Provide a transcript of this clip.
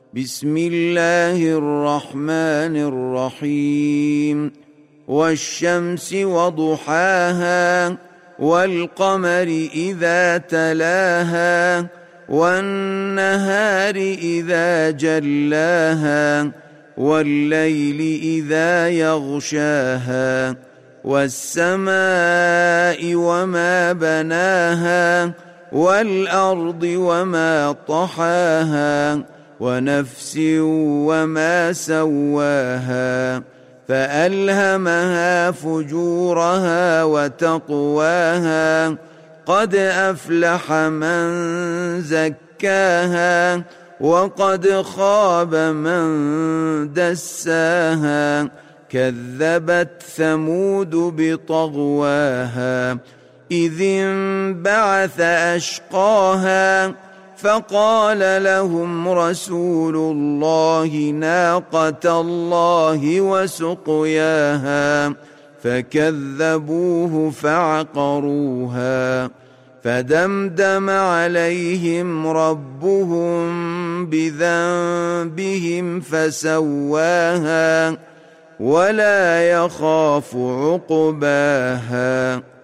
بسم الله الرحمن الرحيم والشمس وضحاها والقمر إذا تلاها والنهار إذا جلاها والليل إذا يغشاها والسماء وما بناها والأرض وما طحاها ونفس وما سواها فألهمها فجورها وتقواها قد أفلح من زكاها وقد خاب من دساها كذبت ثمود بطغواها إذ انبعث أشقاها فقال لهم رسول الله ناقة الله وسقياها فكذبوه فعقروها فدمدم عليهم ربهم بذنبهم فسواها ولا يخاف عقباها.